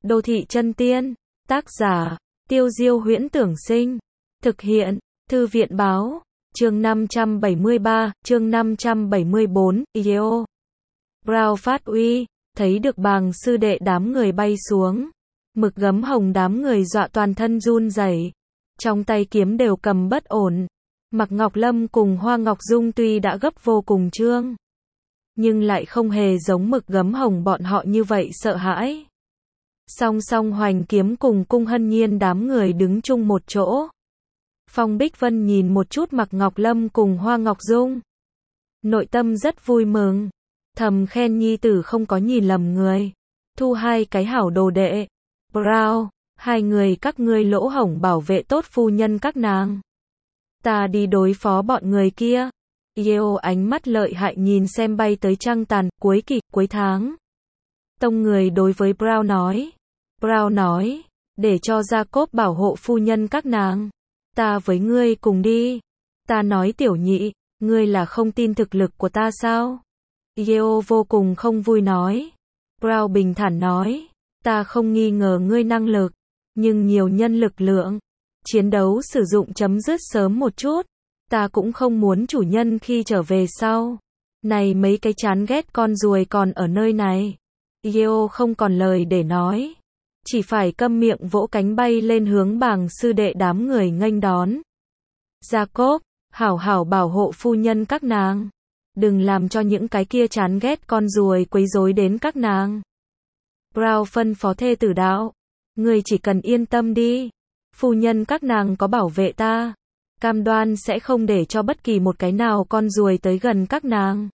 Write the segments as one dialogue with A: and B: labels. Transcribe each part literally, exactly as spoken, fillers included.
A: Đô thị chân tiên, tác giả, Tiêu Diêu Huyễn Tưởng Sinh, thực hiện, Thư viện Báo, chương năm trăm bảy mươi ba, chương năm trăm bảy mươi bốn, Eo. Brown phát uy, thấy được bàng sư đệ đám người bay xuống. Mực gấm hồng đám người dọa toàn thân run rẩy, trong tay kiếm đều cầm bất ổn. Mạc Ngọc Lâm cùng Hoa Ngọc Dung tuy đã gấp vô cùng trương, nhưng lại không hề giống mực gấm hồng bọn họ như vậy sợ hãi. Song song Hoành Kiếm cùng Cung Hân Nhiên đám người đứng chung một chỗ. Phong Bích Vân nhìn một chút Mạc Ngọc Lâm cùng Hoa Ngọc Dung, nội tâm rất vui mừng, thầm khen nhi tử không có nhìn lầm người, thu hai cái hảo đồ đệ. Brown, hai người các ngươi lỗ hổng bảo vệ tốt phu nhân các nàng, ta đi đối phó bọn người kia. Eo ánh mắt lợi hại nhìn xem bay tới trăng tàn, cuối kỳ, cuối tháng. Tông người đối với Brown nói. Brown nói, để cho Jacob bảo hộ phu nhân các nàng. Ta với ngươi cùng đi. Ta nói tiểu nhị, ngươi là không tin thực lực của ta sao? Eo vô cùng không vui nói. Brown bình thản nói, ta không nghi ngờ ngươi năng lực, nhưng nhiều nhân lực lượng, chiến đấu sử dụng chấm dứt sớm một chút. Ta cũng không muốn chủ nhân khi trở về sau. Này mấy cái chán ghét con ruồi còn ở nơi này. Eo không còn lời để nói, chỉ phải câm miệng vỗ cánh bay lên hướng bàng sư đệ đám người nghênh đón. Jacob, hảo hảo bảo hộ phu nhân các nàng. Đừng làm cho những cái kia chán ghét con ruồi quấy rối đến các nàng. Brown phân phó thê tử đạo. Người chỉ cần yên tâm đi. Phu nhân các nàng có bảo vệ ta. Cam đoan sẽ không để cho bất kỳ một cái nào con ruồi tới gần các nàng.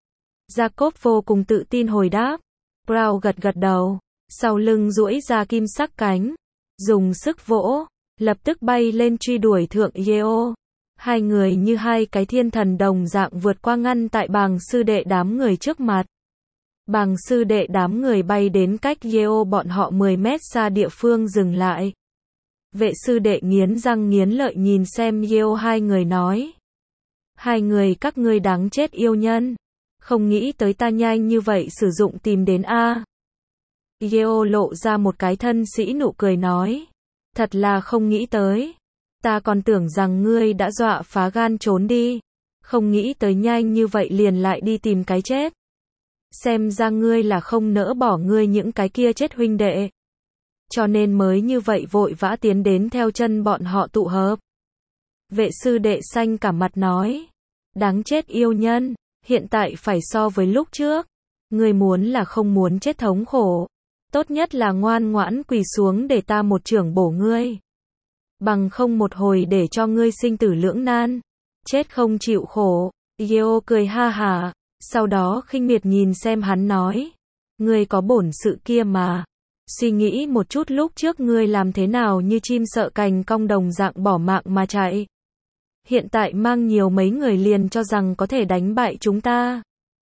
A: Jacob vô cùng tự tin hồi đáp. Brown gật gật đầu, sau lưng duỗi ra kim sắc cánh, dùng sức vỗ, lập tức bay lên truy đuổi thượng Eo. Hai người như hai cái thiên thần đồng dạng vượt qua ngăn tại bàng sư đệ đám người trước mặt. Bàng sư đệ đám người bay đến cách Eo bọn họ mười mét xa địa phương dừng lại. Vệ sư đệ nghiến răng nghiến lợi nhìn xem Eo hai người nói. Hai người các ngươi đáng chết yêu nhân. Không nghĩ tới ta nhanh như vậy sử dụng tìm đến A. Eo lộ ra một cái thân sĩ nụ cười nói. Thật là không nghĩ tới. Ta còn tưởng rằng ngươi đã dọa phá gan trốn đi. Không nghĩ tới nhanh như vậy liền lại đi tìm cái chết. Xem ra ngươi là không nỡ bỏ ngươi những cái kia chết huynh đệ. Cho nên mới như vậy vội vã tiến đến theo chân bọn họ tụ hợp. Vệ sư đệ xanh cả mặt nói. Đáng chết yêu nhân, hiện tại phải so với lúc trước. Ngươi muốn là không muốn chết thống khổ. Tốt nhất là ngoan ngoãn quỳ xuống để ta một chưởng bổ ngươi. Bằng không một hồi để cho ngươi sinh tử lưỡng nan. Chết không chịu khổ. Eo cười ha hà, sau đó khinh miệt nhìn xem hắn nói. Ngươi có bổn sự kia mà. Suy nghĩ một chút lúc trước ngươi làm thế nào như chim sợ cành cong đồng dạng bỏ mạng mà chạy. Hiện tại mang nhiều mấy người liền cho rằng có thể đánh bại chúng ta.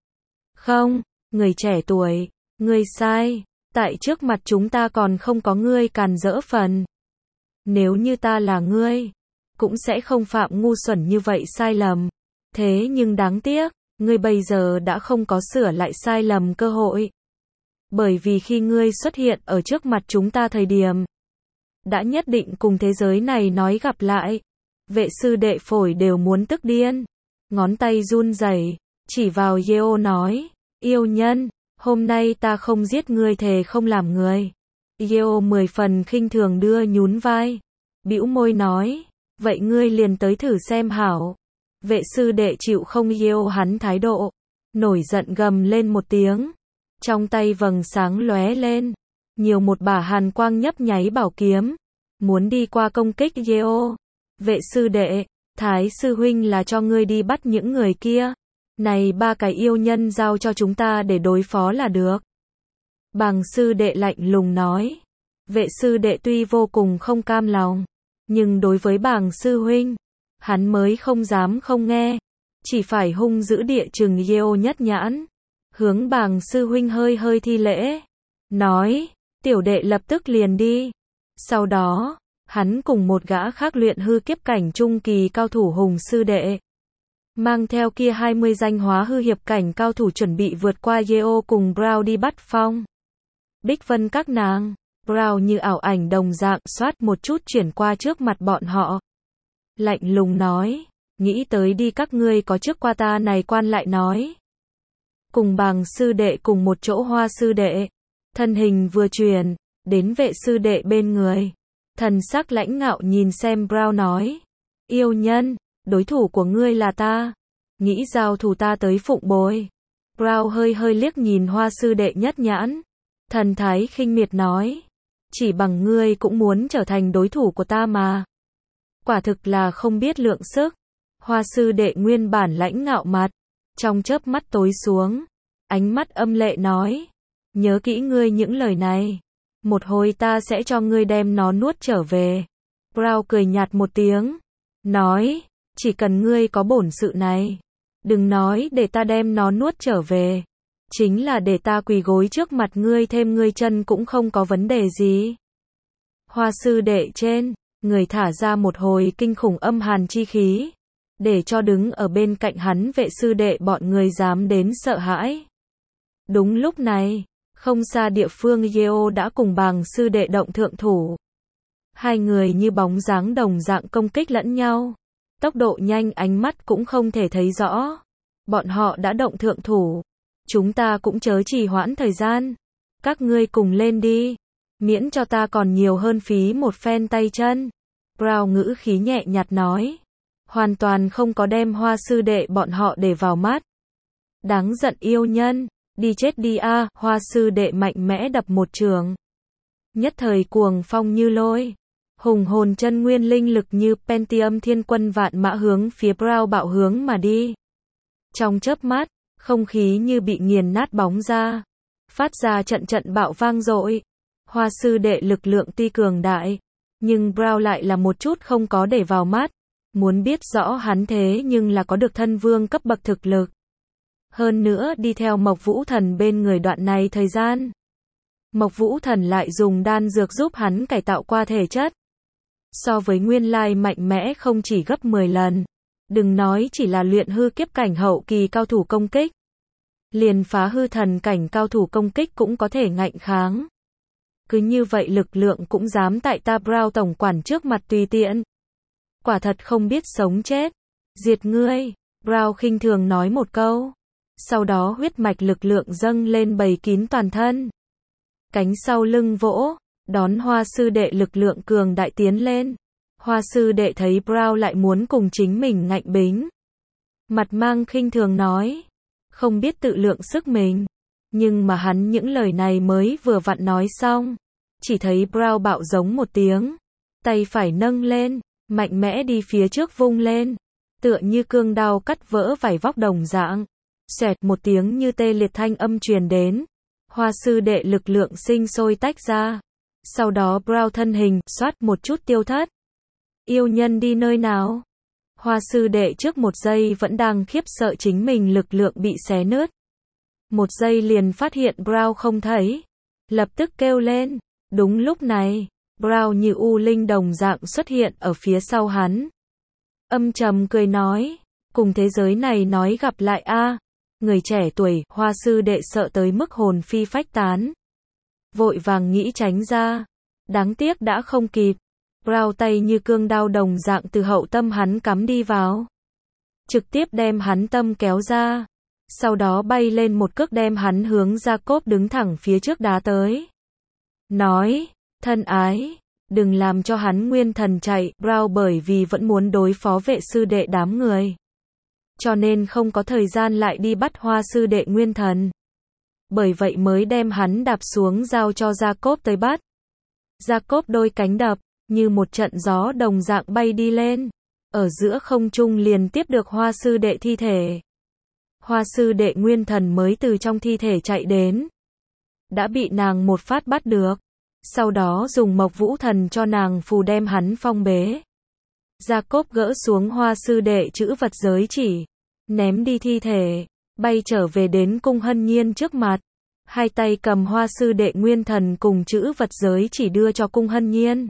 A: Không, người trẻ tuổi, ngươi sai. Tại trước mặt chúng ta còn không có ngươi càn rỡ phần. Nếu như ta là ngươi, cũng sẽ không phạm ngu xuẩn như vậy sai lầm. Thế nhưng đáng tiếc, ngươi bây giờ đã không có sửa lại sai lầm cơ hội. Bởi vì khi ngươi xuất hiện ở trước mặt chúng ta thời điểm, đã nhất định cùng thế giới này nói gặp lại. Vệ sư đệ phổi đều muốn tức điên. Ngón tay run rẩy, chỉ vào Eo nói. Yêu nhân, hôm nay ta không giết ngươi thề không làm người. Eo mười phần khinh thường đưa nhún vai. Bĩu môi nói. Vậy ngươi liền tới thử xem hảo. Vệ sư đệ chịu không Eo hắn thái độ. Nổi giận gầm lên một tiếng. Trong tay vầng sáng lóe lên. Nhiều một bả hàn quang nhấp nháy bảo kiếm. Muốn đi qua công kích Eo. Vệ sư đệ, Thái sư huynh là cho ngươi đi bắt những người kia. Này ba cái yêu nhân giao cho chúng ta để đối phó là được. Bàng sư đệ lạnh lùng nói. Vệ sư đệ tuy vô cùng không cam lòng, nhưng đối với bàng sư huynh, hắn mới không dám không nghe. Chỉ phải hung dữ địa chừng Eo nhất nhãn. Hướng bàng sư huynh hơi hơi thi lễ. Nói, tiểu đệ lập tức liền đi. Sau đó, hắn cùng một gã khác luyện hư kiếp cảnh trung kỳ cao thủ hùng sư đệ. Mang theo kia hai mươi danh hóa hư hiệp cảnh cao thủ chuẩn bị vượt qua Eo cùng Brown đi bắt Phong Bích Vân các nàng. Brown như ảo ảnh đồng dạng xoát một chút chuyển qua trước mặt bọn họ. Lạnh lùng nói, nghĩ tới đi các ngươi có trước qua ta này quan lại nói. Cùng Bàng sư đệ cùng một chỗ Hoa sư đệ, thân hình vừa chuyển, đến vệ sư đệ bên người. Thần sắc lãnh ngạo nhìn xem Brown nói, yêu nhân, đối thủ của ngươi là ta, nghĩ giao thủ ta tới phụng bồi. Brown hơi hơi liếc nhìn Hoa sư đệ nhất nhãn, thần thái khinh miệt nói, chỉ bằng ngươi cũng muốn trở thành đối thủ của ta mà. Quả thực là không biết lượng sức. Hoa sư đệ nguyên bản lãnh ngạo mặt, trong chớp mắt tối xuống, ánh mắt âm lệ nói, nhớ kỹ ngươi những lời này, một hồi ta sẽ cho ngươi đem nó nuốt trở về. Brown cười nhạt một tiếng, nói, chỉ cần ngươi có bổn sự này, đừng nói để ta đem nó nuốt trở về, chính là để ta quỳ gối trước mặt ngươi thêm ngươi chân cũng không có vấn đề gì. Hoa sư đệ trên, người thả ra một hồi kinh khủng âm hàn chi khí, để cho đứng ở bên cạnh hắn vệ sư đệ bọn người dám đến sợ hãi. Đúng lúc này, không xa địa phương Yeo đã cùng Bàng sư đệ động thượng thủ. Hai người như bóng dáng đồng dạng công kích lẫn nhau. Tốc độ nhanh ánh mắt cũng không thể thấy rõ. Bọn họ đã động thượng thủ. Chúng ta cũng chớ trì hoãn thời gian. Các ngươi cùng lên đi. Miễn cho ta còn nhiều hơn phí một phen tay chân. Brown ngữ khí nhẹ nhạt nói. Hoàn toàn không có đem Hoa sư đệ bọn họ để vào mắt. Đáng giận yêu nhân. Đi chết đi a, à, Hoa sư đệ mạnh mẽ đập một trường. Nhất thời cuồng phong như lôi. Hùng hồn chân nguyên linh lực như Pentium thiên quân vạn mã hướng phía Brown bạo hướng mà đi. Trong chớp mắt, không khí như bị nghiền nát bóng ra. Phát ra trận trận bạo vang dội. Hoa sư đệ lực lượng tuy cường đại, nhưng Brown lại là một chút không có để vào mắt. Muốn biết rõ hắn thế nhưng là có được thân vương cấp bậc thực lực. Hơn nữa đi theo Mộc Vũ Thần bên người đoạn này thời gian. Mộc Vũ Thần lại dùng đan dược giúp hắn cải tạo qua thể chất. So với nguyên lai mạnh mẽ không chỉ gấp mười lần. Đừng nói chỉ là luyện hư kiếp cảnh hậu kỳ cao thủ công kích. Liền phá hư thần cảnh cao thủ công kích cũng có thể ngạnh kháng. Cứ như vậy lực lượng cũng dám tại ta Brown tổng quản trước mặt tùy tiện. Quả thật không biết sống chết. Diệt ngươi, Brown khinh thường nói một câu. Sau đó huyết mạch lực lượng dâng lên bầy kín toàn thân. Cánh sau lưng vỗ, đón Hoa sư đệ lực lượng cường đại tiến lên. Hoa sư đệ thấy Brown lại muốn cùng chính mình ngạnh bính. Mặt mang khinh thường nói, không biết tự lượng sức mình. Nhưng mà hắn những lời này mới vừa vặn nói xong. Chỉ thấy Brown bạo giống một tiếng. Tay phải nâng lên, mạnh mẽ đi phía trước vung lên. Tựa như cương đao cắt vỡ vải vóc đồng dạng. Xoẹt một tiếng như tê liệt thanh âm truyền đến. Hoa sư đệ lực lượng sinh sôi tách ra. Sau đó Brown thân hình xoát một chút tiêu thất. Yêu nhân đi nơi nào? Hoa sư đệ trước một giây vẫn đang khiếp sợ chính mình lực lượng bị xé nứt. Một giây liền phát hiện Brown không thấy. Lập tức kêu lên. Đúng lúc này, Brown như u linh đồng dạng xuất hiện ở phía sau hắn. Âm trầm cười nói. Cùng thế giới này nói gặp lại a. Người trẻ tuổi, Hoa sư đệ sợ tới mức hồn phi phách tán. Vội vàng nghĩ tránh ra. Đáng tiếc đã không kịp. Brown tay như cương đao đồng dạng từ hậu tâm hắn cắm đi vào. Trực tiếp đem hắn tâm kéo ra. Sau đó bay lên một cước đem hắn hướng Jacob đứng thẳng phía trước đá tới. Nói, thân ái, đừng làm cho hắn nguyên thần chạy. Brown bởi vì vẫn muốn đối phó vệ sư đệ đám người. Cho nên không có thời gian lại đi bắt Hoa sư đệ nguyên thần. Bởi vậy mới đem hắn đạp xuống giao cho Jacob tới bắt. Jacob đôi cánh đập, như một trận gió đồng dạng bay đi lên. Ở giữa không trung liền tiếp được Hoa sư đệ thi thể. Hoa sư đệ nguyên thần mới từ trong thi thể chạy đến. Đã bị nàng một phát bắt được. Sau đó dùng Mộc Vũ Thần cho nàng phù đem hắn phong bế. Jacob gỡ xuống Hoa sư đệ chữ vật giới chỉ. Ném đi thi thể. Bay trở về đến cung Hân Nhiên trước mặt. Hai tay cầm Hoa sư đệ nguyên thần cùng chữ vật giới chỉ đưa cho cung Hân Nhiên.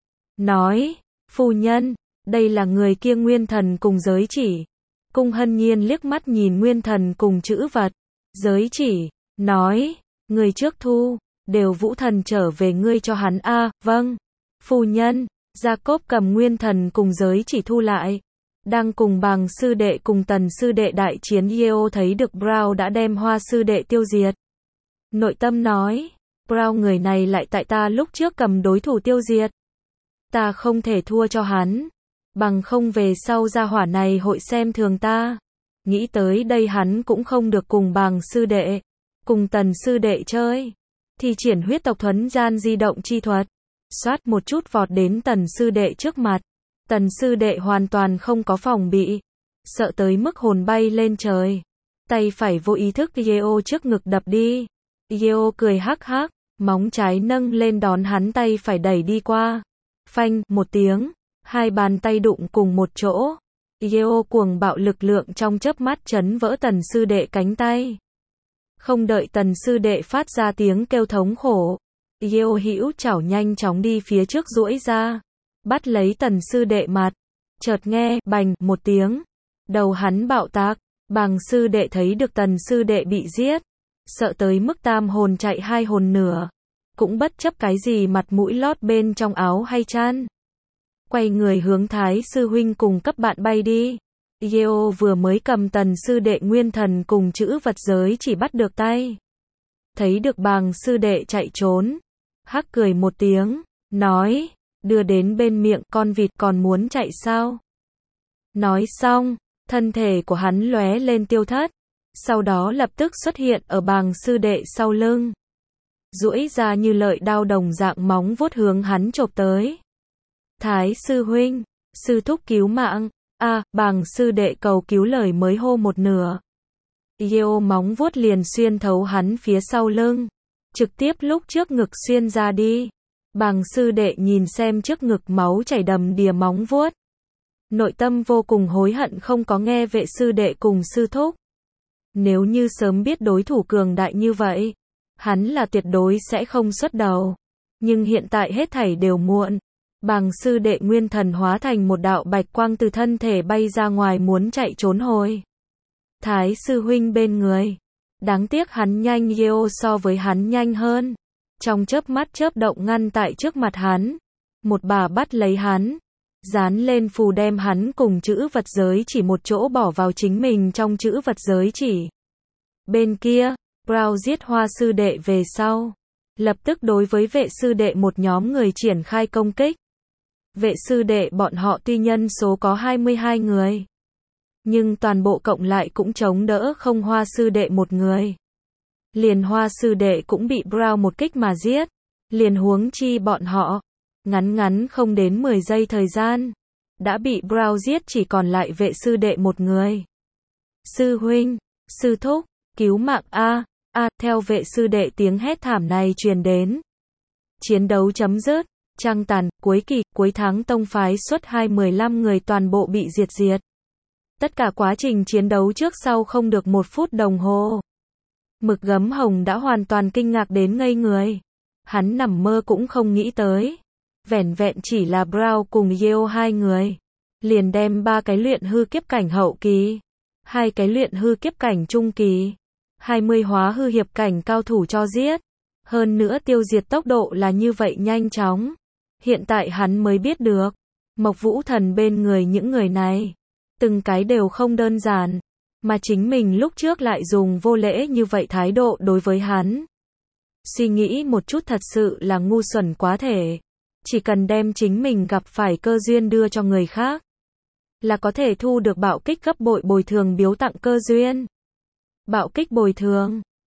A: Nói, phu nhân, đây là người kia nguyên thần cùng giới chỉ. Cung Hân Nhiên liếc mắt nhìn nguyên thần cùng chữ vật, giới chỉ, nói, người trước thu, Đều vũ thần trở về ngươi cho hắn a à, vâng. Phu nhân, Jacob cầm nguyên thần cùng giới chỉ thu lại. Đang cùng bàng sư đệ cùng tần sư đệ đại chiến Yeo thấy được Brown đã đem hoa sư đệ tiêu diệt. Nội tâm nói, Brown người này lại tại ta lúc trước cầm đối thủ tiêu diệt. Ta không thể thua cho hắn. Bằng không về sau gia hỏa này hội xem thường ta. Nghĩ tới đây hắn cũng không được cùng bàng sư đệ, cùng tần sư đệ chơi. Thì triển huyết tộc thuấn gian di động chi thuật. Xoát một chút vọt đến tần sư đệ trước mặt. Tần sư đệ hoàn toàn không có phòng bị. Sợ tới mức hồn bay lên trời. Tay phải vô ý thức Yeo trước ngực đập đi. Yeo cười hắc hắc, móng trái nâng lên đón hắn tay phải đẩy đi qua. Phanh, một tiếng, hai bàn tay đụng cùng một chỗ. Yeo cuồng bạo lực lượng trong chớp mắt chấn vỡ tần sư đệ cánh tay. Không đợi tần sư đệ phát ra tiếng kêu thống khổ. Yeo hữu chảo nhanh chóng đi phía trước duỗi ra. Bắt lấy tần sư đệ mặt. Chợt nghe, bành, một tiếng. Đầu hắn bạo tạc. Bàng sư đệ thấy được tần sư đệ bị giết. Sợ tới mức tam hồn chạy hai hồn nửa. Cũng bất chấp cái gì mặt mũi lót bên trong áo hay chăn. Quay người hướng Thái sư huynh cùng cấp bạn bay đi. Yeo vừa mới cầm tần sư đệ nguyên thần cùng chữ vật giới chỉ bắt được tay. Thấy được bàng sư đệ chạy trốn. Hắc cười một tiếng, nói, đưa đến bên miệng con vịt còn muốn chạy sao? Nói xong, thân thể của hắn lóe lên tiêu thất. Sau đó lập tức xuất hiện ở bàng sư đệ sau lưng. Duỗi ra như lợi đao đồng dạng móng vuốt hướng hắn chộp tới. Thái sư huynh, sư thúc cứu mạng, a à, bàng sư đệ cầu cứu lời mới hô một nửa. Yeo móng vuốt liền xuyên thấu hắn phía sau lưng. Trực tiếp lúc trước ngực xuyên ra đi. Bàng sư đệ nhìn xem trước ngực máu chảy đầm đìa móng vuốt. Nội tâm vô cùng hối hận không có nghe vệ sư đệ cùng sư thúc. Nếu như sớm biết đối thủ cường đại như vậy, hắn là tuyệt đối sẽ không xuất đầu. Nhưng hiện tại hết thảy đều muộn. Bàng sư đệ nguyên thần hóa thành một đạo bạch quang từ thân thể bay ra ngoài muốn chạy trốn hồi. Thái sư huynh bên người. Đáng tiếc hắn nhanh Yeo so với hắn nhanh hơn. Trong chớp mắt chớp động ngăn tại trước mặt hắn. Một bà bắt lấy hắn. Dán lên phù đem hắn cùng chữ vật giới chỉ một chỗ bỏ vào chính mình trong chữ vật giới chỉ. Bên kia, Brown giết hoa sư đệ về sau. Lập tức đối với vệ sư đệ một nhóm người triển khai công kích. Vệ sư đệ bọn họ tuy nhân số có hai mươi hai người. Nhưng toàn bộ cộng lại cũng chống đỡ không hoa sư đệ một người. Liền hoa sư đệ cũng bị Brown một kích mà giết. Liền huống chi bọn họ. Ngắn ngắn không đến mười giây thời gian. Đã bị Brown giết chỉ còn lại vệ sư đệ một người. Sư huynh, sư thúc, cứu mạng a a theo vệ sư đệ tiếng hét thảm này truyền đến. Chiến đấu chấm dứt. Trăng tàn, cuối kỳ, cuối tháng tông phái xuất hai mười lăm người toàn bộ bị diệt diệt. Tất cả quá trình chiến đấu trước sau không được một phút đồng hồ. Mực gấm hồng đã hoàn toàn kinh ngạc đến ngây người. Hắn nằm mơ cũng không nghĩ tới. Vẻn vẹn chỉ là Brown cùng Yeo hai người. Liền đem ba cái luyện hư kiếp cảnh hậu kỳ. Hai cái luyện hư kiếp cảnh trung kỳ. hai mươi hóa hư hiệp cảnh cao thủ cho giết. Hơn nữa tiêu diệt tốc độ là như vậy nhanh chóng. Hiện tại hắn mới biết được. Mộc Vũ Thần bên người những người này. Từng cái đều không đơn giản. Mà chính mình lúc trước lại dùng vô lễ như vậy thái độ đối với hắn. Suy nghĩ một chút thật sự là ngu xuẩn quá thể. Chỉ cần đem chính mình gặp phải cơ duyên đưa cho người khác. Là có thể thu được bạo kích gấp bội bồi thường biếu tặng cơ duyên. Bạo kích bồi thường.